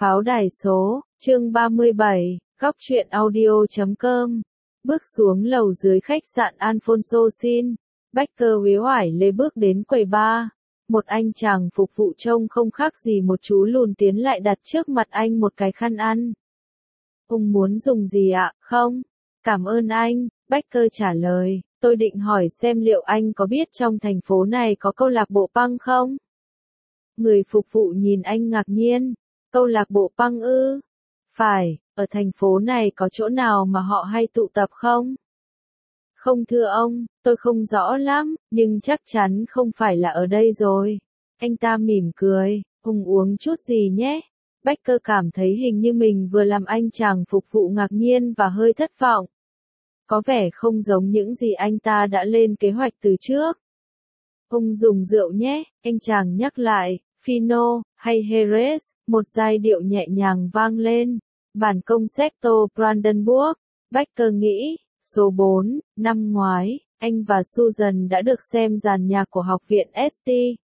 Pháo đài số, chương 37, góc truyện audio.com. Bước xuống lầu dưới khách sạn Alfonso Sin, Becker uể oải lê bước đến quầy bar. Một anh chàng phục vụ trông không khác gì một chú lùn tiến lại đặt trước mặt anh một cái khăn ăn. Ông muốn dùng gì ạ? Không? Cảm ơn anh, Becker trả lời. Tôi định hỏi xem liệu anh có biết trong thành phố này có câu lạc bộ punk không? Người phục vụ nhìn anh ngạc nhiên. Câu lạc bộ punk ư? Phải, ở thành phố này có chỗ nào mà họ hay tụ tập không? Không thưa ông, tôi không rõ lắm, nhưng chắc chắn không phải là ở đây rồi. Anh ta mỉm cười, ông uống chút gì nhé? Becker cảm thấy hình như mình vừa làm anh chàng phục vụ ngạc nhiên và hơi thất vọng. Có vẻ không giống những gì anh ta đã lên kế hoạch từ trước. Ông dùng rượu nhé, anh chàng nhắc lại, Fino, hay Jerez, một giai điệu nhẹ nhàng vang lên. Bản concerto Brandenburg, Becker nghĩ, số 4, năm ngoái, anh và Susan đã được xem dàn nhạc của học viện St.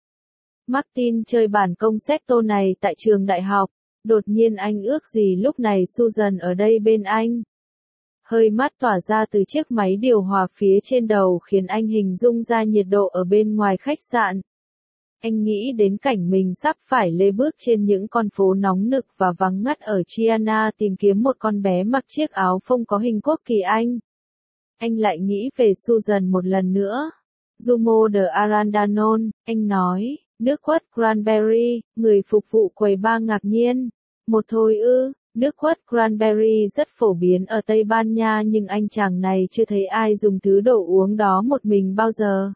Martin chơi bản concerto này tại trường đại học. Đột nhiên anh ước gì lúc này Susan ở đây bên anh. Hơi mát tỏa ra từ chiếc máy điều hòa phía trên đầu khiến anh hình dung ra nhiệt độ ở bên ngoài khách sạn. Anh nghĩ đến cảnh mình sắp phải lê bước trên những con phố nóng nực và vắng ngắt ở Chiana tìm kiếm một con bé mặc chiếc áo phông có hình quốc kỳ Anh. Anh lại nghĩ về Susan một lần nữa. Zumo de Arandanon, anh nói, nước quất cranberry, người phục vụ quầy bar ngạc nhiên. Một thôi ư, nước quất cranberry rất phổ biến ở Tây Ban Nha nhưng anh chàng này chưa thấy ai dùng thứ đồ uống đó một mình bao giờ.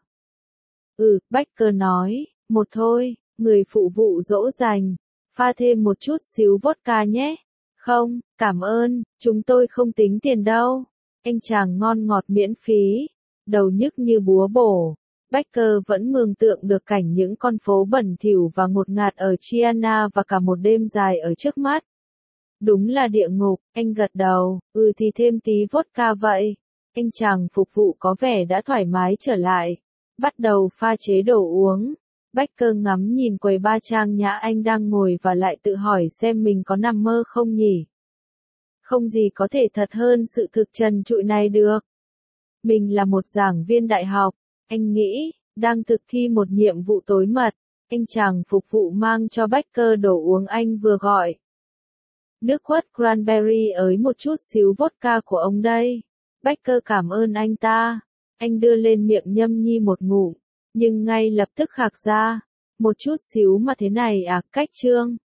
Becker nói. Một thôi, người phụ vụ dỗ dành. Pha thêm một chút xíu vodka nhé. Không, cảm ơn, chúng tôi không tính tiền đâu. Anh chàng ngon ngọt miễn phí. Đầu nhức như búa bổ. Becker vẫn mường tượng được cảnh những con phố bẩn thỉu và ngột ngạt ở Chiana và cả một đêm dài ở trước mắt. Đúng là địa ngục, anh gật đầu, thì thêm tí vodka vậy. Anh chàng phục vụ có vẻ đã thoải mái trở lại. Bắt đầu pha chế đồ uống. Becker ngắm nhìn quầy bar trang nhã anh đang ngồi và lại tự hỏi xem mình có nằm mơ không nhỉ. Không gì có thể thật hơn sự thực trần trụi này được. Mình là một giảng viên đại học, anh nghĩ, đang thực thi một nhiệm vụ tối mật. Anh chàng phục vụ mang cho Becker đồ uống anh vừa gọi. Nước quất cranberry ới một chút xíu vodka của ông đây. Becker cảm ơn anh ta. Anh đưa lên miệng nhâm nhi một ngụm. Nhưng ngay lập tức khạc ra. Một chút xíu mà thế này à, cách trương.